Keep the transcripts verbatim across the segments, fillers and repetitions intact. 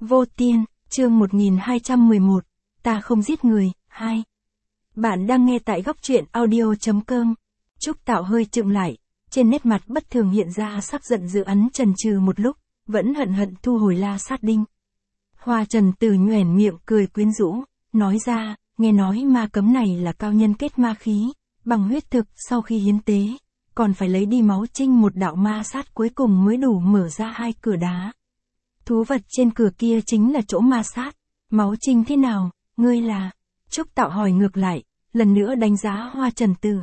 Vô Tiên, chương một nghìn hai trăm mười một, ta không giết người, hai. Bạn đang nghe tại góc truyện audio.com. Trúc Tạo hơi chững lại, trên nét mặt bất thường hiện ra sắc giận dữ, ắn chần chừ một lúc, vẫn hận hận thu hồi la sát đinh. Hoa Trần Tử nhoẻn miệng cười quyến rũ, nói ra, nghe nói ma cấm này là cao nhân kết ma khí, bằng huyết thực sau khi hiến tế, còn phải lấy đi máu trinh một đạo ma sát cuối cùng mới đủ mở ra hai cửa đá. Thú vật trên cửa kia chính là chỗ ma sát, máu trinh thế nào, ngươi là? Trúc Tạo hỏi ngược lại, lần nữa đánh giá Hoa Trần Tử.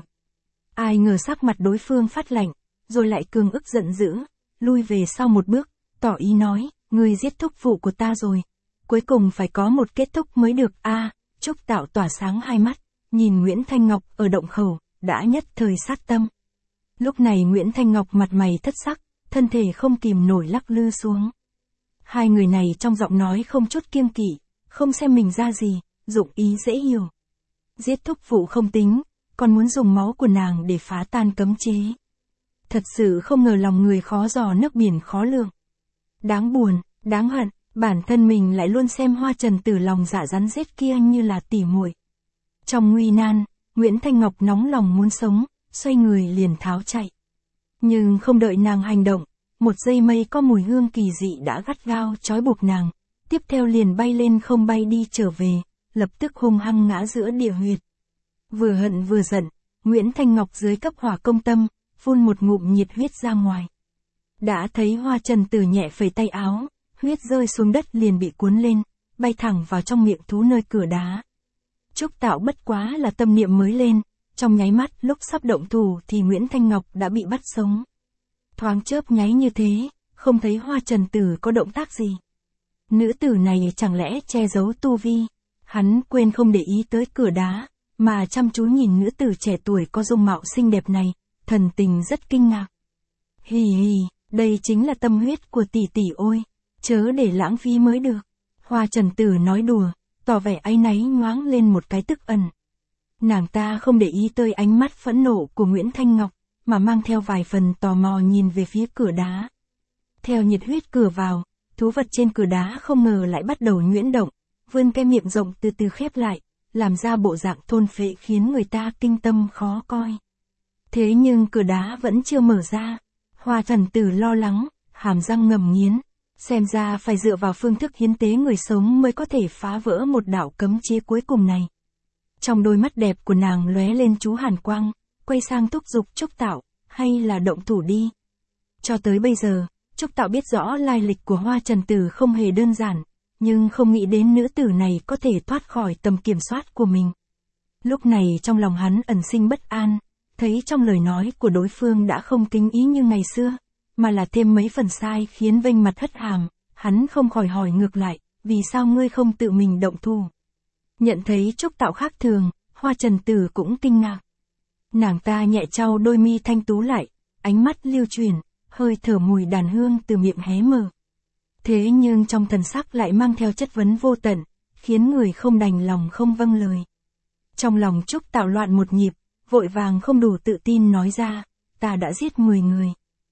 Ai ngờ sắc mặt đối phương phát lạnh, rồi lại cường ức giận dữ, lui về sau một bước, tỏ ý nói, ngươi giết thúc phụ của ta rồi. Cuối cùng phải có một kết thúc mới được a. À, Trúc Tạo tỏa sáng hai mắt, nhìn Nguyễn Thanh Ngọc ở động khẩu, đã nhất thời sát tâm. Lúc này Nguyễn Thanh Ngọc mặt mày thất sắc, thân thể không kìm nổi lắc lư xuống. Hai người này trong giọng nói không chút kiêng kỵ, không xem mình ra gì, dụng ý dễ hiểu. Giết thúc phụ không tính, còn muốn dùng máu của nàng để phá tan cấm chế. Thật sự không ngờ lòng người khó dò nước biển khó lường. Đáng buồn, đáng hận, bản thân mình lại luôn xem Hoa Trần Tử lòng dạ rắn rết kia như là tỉ muội. Trong nguy nan, Nguyễn Thanh Ngọc nóng lòng muốn sống, xoay người liền tháo chạy. Nhưng không đợi nàng hành động, một dây mây có mùi hương kỳ dị đã gắt gao trói buộc nàng, tiếp theo liền bay lên không bay đi trở về, lập tức hung hăng ngã giữa địa huyệt. Vừa hận vừa giận, Nguyễn Thanh Ngọc dưới cấp hỏa công tâm, phun một ngụm nhiệt huyết ra ngoài. Đã thấy Hoa Trần Tử nhẹ phẩy tay áo, huyết rơi xuống đất liền bị cuốn lên, bay thẳng vào trong miệng thú nơi cửa đá. Trúc Tạo bất quá là tâm niệm mới lên, trong nháy mắt lúc sắp động thủ thì Nguyễn Thanh Ngọc đã bị bắt sống. Thoáng chớp nháy như thế, không thấy Hoa Trần Tử có động tác gì. Nữ tử này chẳng lẽ che giấu tu vi, hắn quên không để ý tới cửa đá, mà chăm chú nhìn nữ tử trẻ tuổi có dung mạo xinh đẹp này, thần tình rất kinh ngạc. Hì hì, đây chính là tâm huyết của tỷ tỷ ôi, chớ để lãng phí mới được. Hoa Trần Tử nói đùa, tỏ vẻ áy náy nhoáng lên một cái tức ẩn. Nàng ta không để ý tới ánh mắt phẫn nộ của Nguyễn Thanh Ngọc, mà mang theo vài phần tò mò nhìn về phía cửa đá. Theo nhiệt huyết cửa vào, thú vật trên cửa đá không ngờ lại bắt đầu nhuyễn động, vươn cái miệng rộng từ từ khép lại, làm ra bộ dạng thôn phệ khiến người ta kinh tâm khó coi. Thế nhưng cửa đá vẫn chưa mở ra. Hoa Trần Tử lo lắng, hàm răng ngầm nghiến, xem ra phải dựa vào phương thức hiến tế người sống mới có thể phá vỡ một đạo cấm chế cuối cùng này. Trong đôi mắt đẹp của nàng lóe lên chú hàn quang, quay sang thúc giục Trúc Tạo, hay là động thủ đi. Cho tới bây giờ, Trúc Tạo biết rõ lai lịch của Hoa Trần Tử không hề đơn giản, nhưng không nghĩ đến nữ tử này có thể thoát khỏi tầm kiểm soát của mình. Lúc này trong lòng hắn ẩn sinh bất an, thấy trong lời nói của đối phương đã không kính ý như ngày xưa, mà là thêm mấy phần sai khiến vênh mặt hất hàm, hắn không khỏi hỏi ngược lại, vì sao ngươi không tự mình động thủ? Nhận thấy Trúc Tạo khác thường, Hoa Trần Tử cũng kinh ngạc. Nàng ta nhẹ trao đôi mi thanh tú lại, ánh mắt lưu chuyển, hơi thở mùi đàn hương từ miệng hé mở. Thế nhưng trong thần sắc lại mang theo chất vấn vô tận, khiến người không đành lòng không vâng lời. Trong lòng Trúc Tạo loạn một nhịp, vội vàng không đủ tự tin nói ra, ta đã giết mười người.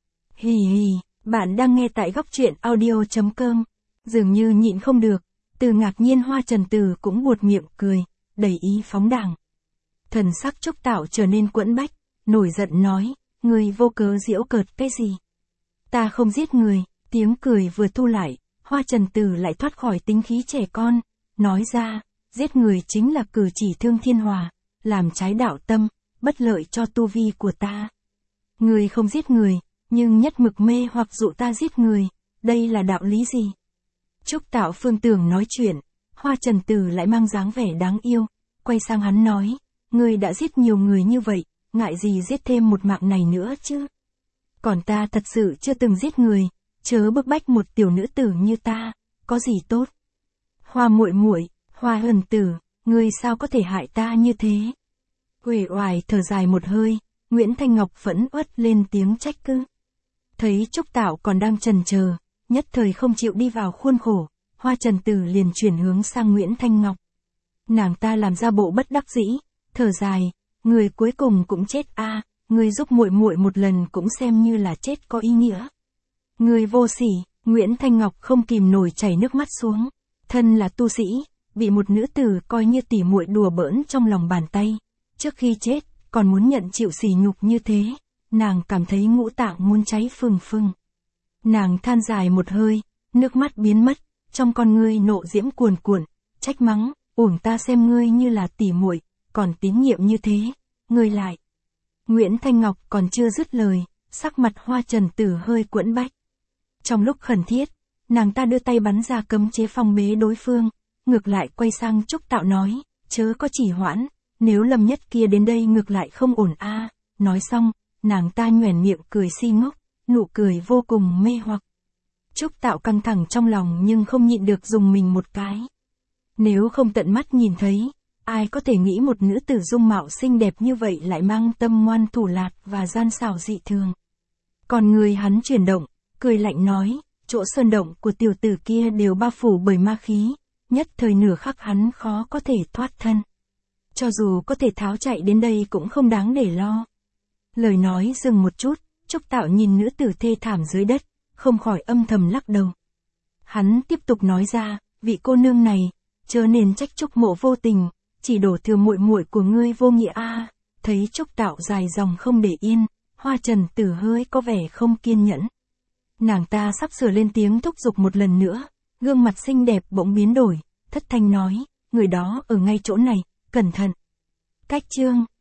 Hì hì, bạn đang nghe tại góc truyện audio.com. Dường như nhịn không được, từ ngạc nhiên Hoa Trần Tử cũng buột miệng cười, đầy ý phóng đảng. Thần sắc Trúc Tạo trở nên quẫn bách, nổi giận nói, ngươi vô cớ giễu cợt cái gì? Ta không giết người. Tiếng cười vừa thu lại, Hoa Trần Tử lại thoát khỏi tính khí trẻ con, nói ra, giết người chính là cử chỉ thương thiên hòa, làm trái đạo tâm, bất lợi cho tu vi của ta. Người không giết người, nhưng nhất mực mê hoặc dụ ta giết người, đây là đạo lý gì? Trúc Tạo phương tưởng nói chuyện, Hoa Trần Tử lại mang dáng vẻ đáng yêu, quay sang hắn nói, ngươi đã giết nhiều người như vậy, ngại gì giết thêm một mạng này nữa chứ? Còn ta thật sự chưa từng giết người, chớ bức bách một tiểu nữ tử như ta, có gì tốt? Hoa muội muội, Hoa Trần Tử, ngươi sao có thể hại ta như thế? Uể oải thở dài một hơi, Nguyễn Thanh Ngọc phẫn uất lên tiếng trách cứ. Thấy Trúc Tạo còn đang chần chờ, nhất thời không chịu đi vào khuôn khổ, Hoa Trần Tử liền chuyển hướng sang Nguyễn Thanh Ngọc. Nàng ta làm ra bộ bất đắc dĩ, thở dài, người cuối cùng cũng chết a, à, người giúp muội muội một lần cũng xem như là chết có ý nghĩa. Người vô sỉ, Nguyễn Thanh Ngọc không kìm nổi chảy nước mắt xuống. Thân là tu sĩ, bị một nữ tử coi như tỉ muội đùa bỡn trong lòng bàn tay. Trước khi chết, còn muốn nhận chịu sỉ nhục như thế. Nàng cảm thấy ngũ tạng muốn cháy phừng phừng. Nàng than dài một hơi, nước mắt biến mất, trong con ngươi nộ diễm cuồn cuộn, trách mắng, uổng ta xem ngươi như là tỉ muội, còn tín nhiệm như thế, ngươi lại. Nguyễn Thanh Ngọc còn chưa dứt lời, sắc mặt Hoa Trần Tử hơi quẫn bách. Trong lúc khẩn thiết, nàng ta đưa tay bắn ra cấm chế phong bế đối phương, ngược lại quay sang Trúc Tạo nói, chớ có chỉ hoãn, nếu Lâm Nhất kia đến đây ngược lại không ổn a. Nói xong, nàng ta nhoẻn miệng cười si ngốc, nụ cười vô cùng mê hoặc. Trúc Tạo căng thẳng trong lòng nhưng không nhịn được dùng mình một cái. Nếu không tận mắt nhìn thấy, ai có thể nghĩ một nữ tử dung mạo xinh đẹp như vậy lại mang tâm ngoan thủ lạt và gian xảo dị thường. Còn người hắn chuyển động, cười lạnh nói, chỗ sơn động của tiểu tử kia đều bao phủ bởi ma khí, nhất thời nửa khắc hắn khó có thể thoát thân. Cho dù có thể tháo chạy đến đây cũng không đáng để lo. Lời nói dừng một chút, Trúc Tạo nhìn nữ tử thê thảm dưới đất, không khỏi âm thầm lắc đầu. Hắn tiếp tục nói ra, vị cô nương này, chớ nên trách Trúc Mộ vô tình, chỉ đổ thừa muội muội của ngươi vô nghĩa a. Thấy Trúc Tạo dài dòng không để yên, Hoa Trần Tử hơi có vẻ không kiên nhẫn. Nàng ta sắp sửa lên tiếng thúc giục một lần nữa, gương mặt xinh đẹp bỗng biến đổi, thất thanh nói, người đó ở ngay chỗ này, cẩn thận. Cách chương